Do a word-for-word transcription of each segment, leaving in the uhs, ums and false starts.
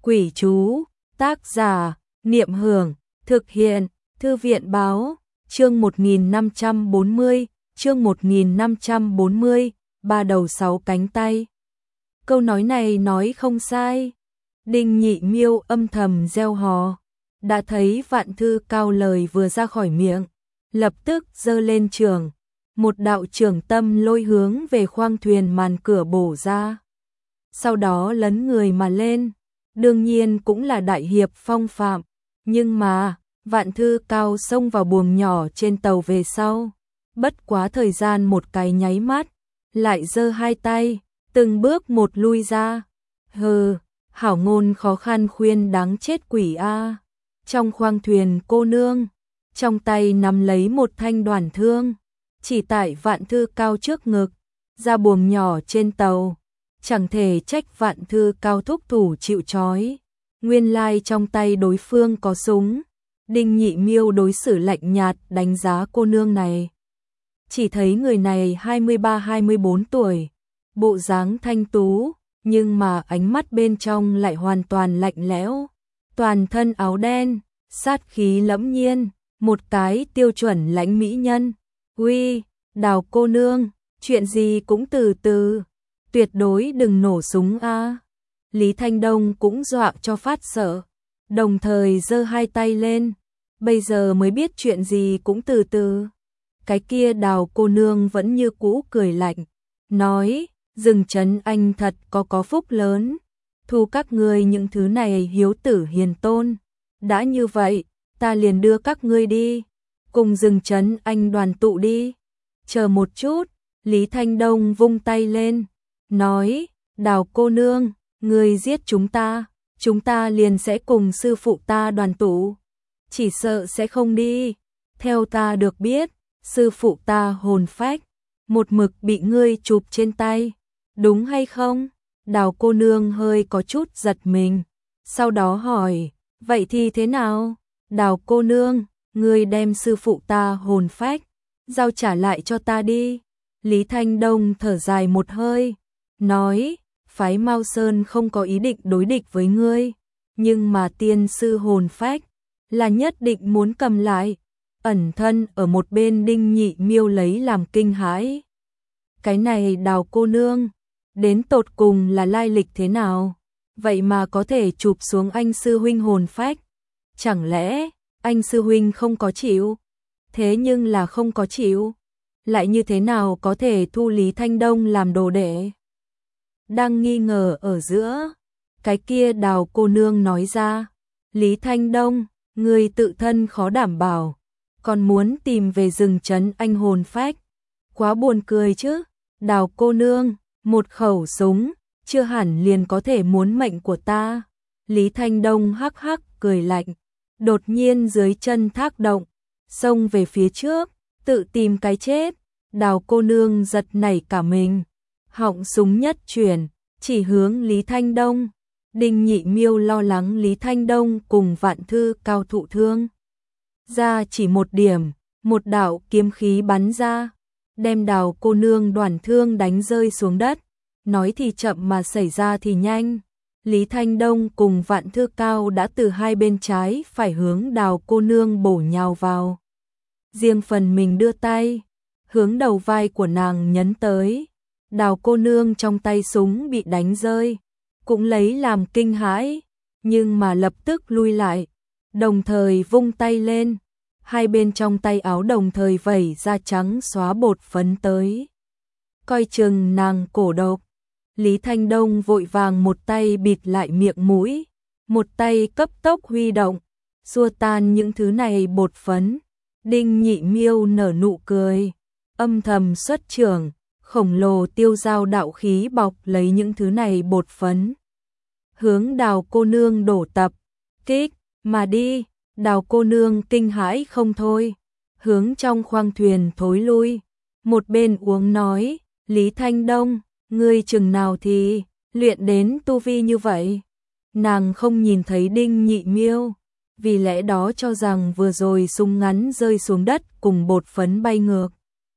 Quỷ chú, tác giả, Niệm Hưởng, thực hiện, Thư viện báo, chương một nghìn năm trăm bốn mươi, chương một nghìn năm trăm bốn mươi, ba đầu sáu cánh tay. Câu nói này nói không sai. Đinh Nhị Miêu âm thầm reo hò, đã thấy Vạn Thư Cao lời vừa ra khỏi miệng, lập tức giơ lên trường, một đạo trường tâm lôi hướng về khoang thuyền màn cửa bổ ra. Sau đó lấn người mà lên, đương nhiên cũng là đại hiệp phong phạm, nhưng mà Vạn Thư Cao xông vào buồng nhỏ trên tàu về sau, bất quá thời gian một cái nháy mắt, lại giơ hai tay, từng bước một lui ra. Hừ, hảo ngôn khó khăn khuyên đáng chết quỷ a. Trong khoang thuyền cô nương, trong tay nắm lấy một thanh đoản thương, chỉ tại Vạn Thư Cao trước ngực, ra buồng nhỏ trên tàu. Chẳng thể trách Vạn Thư Cao thúc thủ chịu trói, nguyên lai trong tay đối phương có súng. Đinh Nhị Miêu đối xử lạnh nhạt đánh giá cô nương này. Chỉ thấy người này hai mươi ba hai mươi bốn tuổi, bộ dáng thanh tú, nhưng mà ánh mắt bên trong lại hoàn toàn lạnh lẽo. Toàn thân áo đen, sát khí lẫm nhiên, một cái tiêu chuẩn lãnh mỹ nhân. Uy, Đào cô nương, chuyện gì cũng từ từ, tuyệt đối đừng nổ súng a. Lý Thanh Đông cũng dọa cho phát sợ, đồng thời giơ hai tay lên, bây giờ mới biết chuyện gì cũng từ từ. Cái kia Đào cô nương vẫn như cũ cười lạnh, nói, Dừng Trấn Anh thật có có phúc lớn, thu các ngươi những thứ này hiếu tử hiền tôn. Đã như vậy, ta liền đưa các ngươi đi, cùng Dừng Trấn Anh đoàn tụ đi. Chờ một chút, Lý Thanh Đông vung tay lên, nói, Đào cô nương, ngươi giết chúng ta, chúng ta liền sẽ cùng sư phụ ta đoàn tụ. Chỉ sợ sẽ không đi, theo ta được biết, sư phụ ta hồn phách, một mực bị ngươi chụp trên tay, đúng hay không? Đào cô nương hơi có chút giật mình, sau đó hỏi, vậy thì thế nào? Đào cô nương, ngươi đem sư phụ ta hồn phách, giao trả lại cho ta đi. Lý Thanh Đông thở dài một hơi, nói, phái Mao Sơn không có ý định đối địch với ngươi, nhưng mà tiên sư hồn phách là nhất định muốn cầm lại. Ẩn thân ở một bên Đinh Nhị Miêu lấy làm kinh hãi. Cái này Đào cô nương, đến tột cùng là lai lịch thế nào? Vậy mà có thể chụp xuống anh sư huynh hồn phách? Chẳng lẽ anh sư huynh không có chịu? Thế nhưng là không có chịu, lại như thế nào có thể thu Lý Thanh Đông làm đồ đệ? Đang nghi ngờ ở giữa, cái kia Đào cô nương nói ra, Lý Thanh Đông, người tự thân khó đảm bảo, còn muốn tìm về Dừng Trấn Anh hồn phách, quá buồn cười chứ. Đào cô nương, một khẩu súng, chưa hẳn liền có thể muốn mệnh của ta. Lý Thanh Đông hắc hắc cười lạnh, đột nhiên dưới chân thác động, xông về phía trước, tự tìm cái chết. Đào cô nương giật nảy cả mình, họng súng nhất chuyển, chỉ hướng Lý Thanh Đông. Đinh Nhị Miêu lo lắng Lý Thanh Đông cùng Vạn Thư Cao thụ thương, ra chỉ một điểm, một đạo kiếm khí bắn ra, đem Đào cô nương đoản thương đánh rơi xuống đất. Nói thì chậm mà xảy ra thì nhanh, Lý Thanh Đông cùng Vạn Thư Cao đã từ hai bên trái phải hướng Đào cô nương bổ nhào vào. Riêng phần mình đưa tay, hướng đầu vai của nàng nhấn tới. Đào cô nương trong tay súng bị đánh rơi, cũng lấy làm kinh hãi, nhưng mà lập tức lui lại, đồng thời vung tay lên, hai bên trong tay áo đồng thời vẩy ra trắng xóa bột phấn tới. Coi chừng nàng cổ độc. Lý Thanh Đông vội vàng một tay bịt lại miệng mũi, một tay cấp tốc huy động, xua tan những thứ này bột phấn. Đinh Nhị Miêu nở nụ cười, âm thầm xuất trưởng, khổng lồ tiêu dao đạo khí bọc lấy những thứ này bột phấn, hướng Đào cô nương đổ tập kích mà đi. Đào cô nương kinh hãi không thôi, hướng trong khoang thuyền thối lui. Một bên uống nói, Lý Thanh Đông, ngươi chừng nào thì luyện đến tu vi như vậy? Nàng không nhìn thấy Đinh Nhị Miêu, vì lẽ đó cho rằng vừa rồi súng ngắn rơi xuống đất cùng bột phấn bay ngược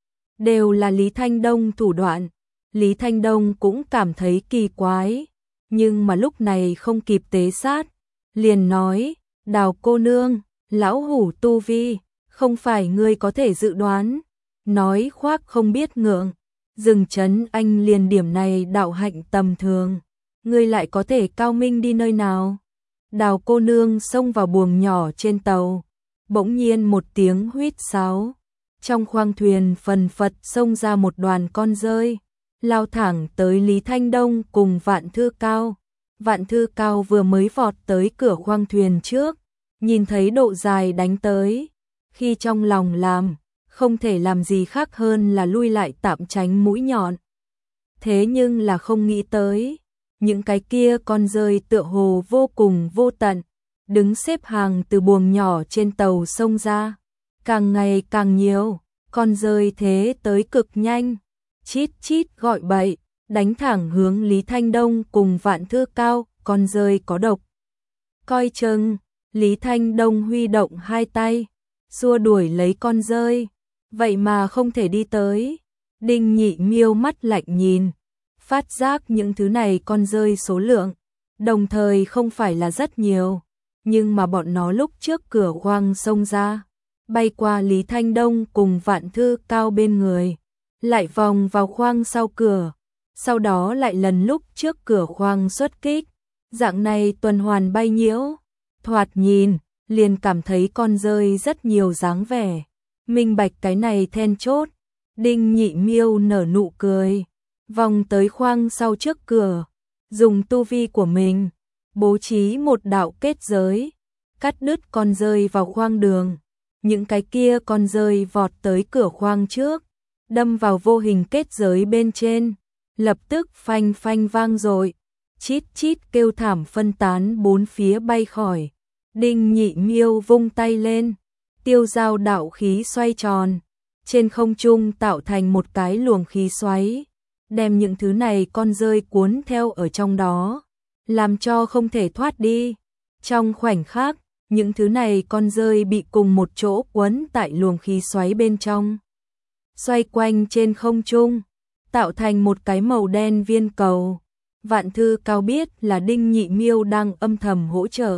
đều là Lý Thanh Đông thủ đoạn. Lý Thanh Đông cũng cảm thấy kỳ quái, nhưng mà lúc này không kịp tế sát, liền nói, Đào cô nương, lão hủ tu vi, không phải ngươi có thể dự đoán, nói khoác không biết ngượng, dừng chấn anh liền điểm này đạo hạnh tầm thường, ngươi lại có thể cao minh đi nơi nào. Đào cô nương xông vào buồng nhỏ trên tàu, bỗng nhiên một tiếng huýt sáo, trong khoang thuyền phần phật xông ra một đoàn con dơi, lao thẳng tới Lý Thanh Đông cùng Vạn Thư Cao. Vạn Thư Cao vừa mới vọt tới cửa khoang thuyền trước, nhìn thấy độ dài đánh tới, khi trong lòng làm, không thể làm gì khác hơn là lui lại tạm tránh mũi nhọn. Thế nhưng là không nghĩ tới, những cái kia con dơi tựa hồ vô cùng vô tận, đứng xếp hàng từ buồng nhỏ trên tàu xông ra, càng ngày càng nhiều, con dơi thế tới cực nhanh, chít chít gọi bậy, đánh thẳng hướng Lý Thanh Đông cùng Vạn Thư Cao, con dơi có độc. Coi chừng, Lý Thanh Đông huy động hai tay, xua đuổi lấy con dơi, vậy mà không thể đi tới. Đinh Nhị Miêu mắt lạnh nhìn, phát giác những thứ này con dơi số lượng, đồng thời không phải là rất nhiều, nhưng mà bọn nó lúc trước cửa khoang xông ra, bay qua Lý Thanh Đông cùng Vạn Thư Cao bên người, lại vòng vào khoang sau cửa, sau đó lại lần lúc trước cửa khoang xuất kích, dạng này tuần hoàn bay nhiễu, thoạt nhìn, liền cảm thấy con dơi rất nhiều dáng vẻ, minh bạch cái này then chốt. Đinh Nhị Miêu nở nụ cười, vòng tới khoang sau trước cửa, dùng tu vi của mình, bố trí một đạo kết giới, cắt đứt con dơi vào khoang đường, những cái kia con dơi vọt tới cửa khoang trước, đâm vào vô hình kết giới bên trên, lập tức phanh phanh vang dội, chít chít kêu thảm phân tán bốn phía bay khỏi. Đinh Nhị Miêu vung tay lên, tiêu giao đạo khí xoay tròn, trên không trung tạo thành một cái luồng khí xoáy, đem những thứ này con dơi cuốn theo ở trong đó, làm cho không thể thoát đi. Trong khoảnh khắc, những thứ này con dơi bị cùng một chỗ quấn tại luồng khí xoáy bên trong, xoay quanh trên không trung, tạo thành một cái màu đen viên cầu. Vạn Thư Cao biết là Đinh Nhị Miêu đang âm thầm hỗ trợ,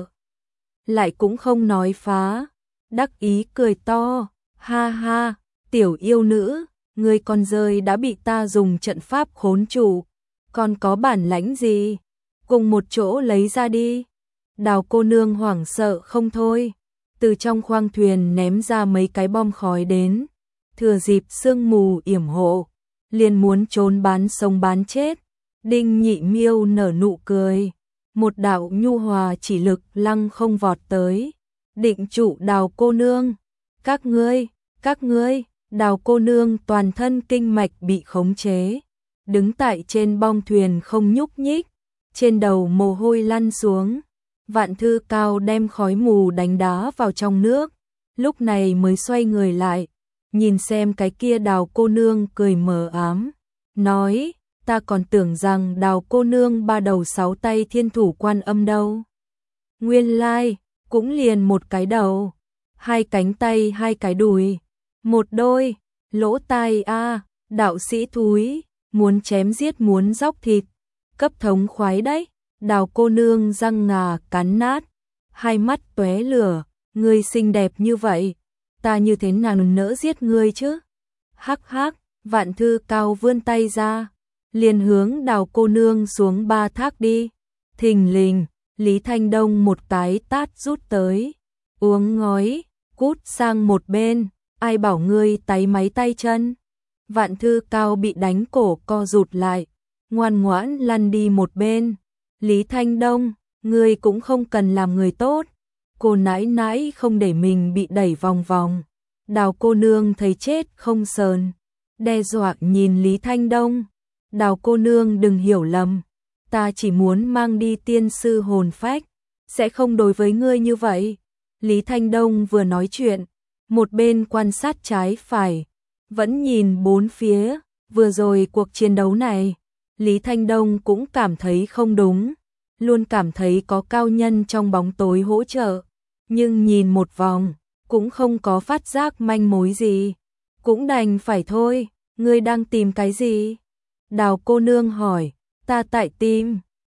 lại cũng không nói phá, đắc ý cười to, ha ha, tiểu yêu nữ, người con dơi đã bị ta dùng trận pháp khốn trụ, còn có bản lãnh gì, cùng một chỗ lấy ra đi. Đào cô nương hoảng sợ không thôi, từ trong khoang thuyền ném ra mấy cái bom khói đến, thừa dịp sương mù yểm hộ, liền muốn trốn bán sống bán chết. Đinh Nhị Miêu nở nụ cười, một đạo nhu hòa chỉ lực lăng không vọt tới, định trụ Đào cô nương. Các ngươi, các ngươi, Đào cô nương toàn thân kinh mạch bị khống chế, đứng tại trên bong thuyền không nhúc nhích, trên đầu mồ hôi lăn xuống. Vạn Thư Cao đem khói mù đánh đá vào trong nước, lúc này mới xoay người lại, nhìn xem cái kia Đào cô nương cười mờ ám, nói, ta còn tưởng rằng Đào cô nương ba đầu sáu tay thiên thủ Quan Âm đâu. Nguyên lai, cũng liền một cái đầu, hai cánh tay hai cái đùi, một đôi, lỗ tai a, đạo sĩ thúi, muốn chém giết muốn dóc thịt, cấp thống khoái đấy. Đào cô nương răng ngà cắn nát, hai mắt tóe lửa, ngươi xinh đẹp như vậy, ta như thế nào nỡ giết ngươi chứ? Hắc hắc, Vạn Thư Cao vươn tay ra, liền hướng Đào cô nương xuống ba thác đi. Thình lình, Lý Thanh Đông một cái tát rút tới, uống ngói, cút sang một bên, ai bảo ngươi táy máy tay chân. Vạn Thư Cao bị đánh cổ co rụt lại, ngoan ngoãn lăn đi một bên. Lý Thanh Đông, ngươi cũng không cần làm người tốt, cô nãi nãi không để mình bị đẩy vòng vòng. Đào cô nương thấy chết không sờn, đe dọa nhìn Lý Thanh Đông. Đào cô nương đừng hiểu lầm, ta chỉ muốn mang đi tiên sư hồn phách, sẽ không đối với ngươi như vậy. Lý Thanh Đông vừa nói chuyện, một bên quan sát trái phải, vẫn nhìn bốn phía, vừa rồi cuộc chiến đấu này, Lý Thanh Đông cũng cảm thấy không đúng, luôn cảm thấy có cao nhân trong bóng tối hỗ trợ, nhưng nhìn một vòng, cũng không có phát giác manh mối gì, cũng đành phải thôi. Ngươi đang tìm cái gì? Đào cô nương hỏi. Ta tại tìm,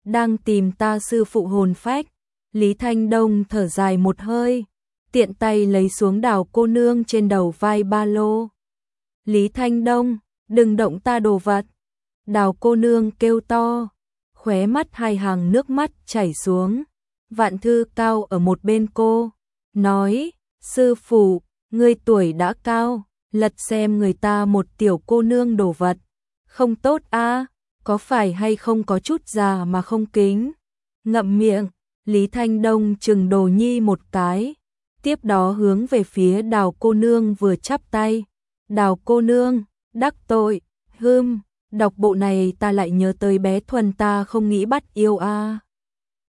đang tìm ta sư phụ hồn phách. Lý Thanh Đông thở dài một hơi, tiện tay lấy xuống Đào cô nương trên đầu vai ba lô. Lý Thanh Đông, đừng động ta đồ vật. Đào cô nương kêu to, khóe mắt hai hàng nước mắt chảy xuống. Vạn Thư Cao ở một bên cô, nói, sư phụ, ngươi tuổi đã cao, lật xem người ta một tiểu cô nương đồ vật. Không tốt a, có phải hay không có chút già mà không kính. Ngậm miệng, Lý Thanh Đông chừng Đồ Nhi một cái, tiếp đó hướng về phía Đào cô nương vừa chắp tay. Đào cô nương, đắc tội, hưm, đọc bộ này ta lại nhớ tới bé Thuần ta không nghĩ bắt yêu a.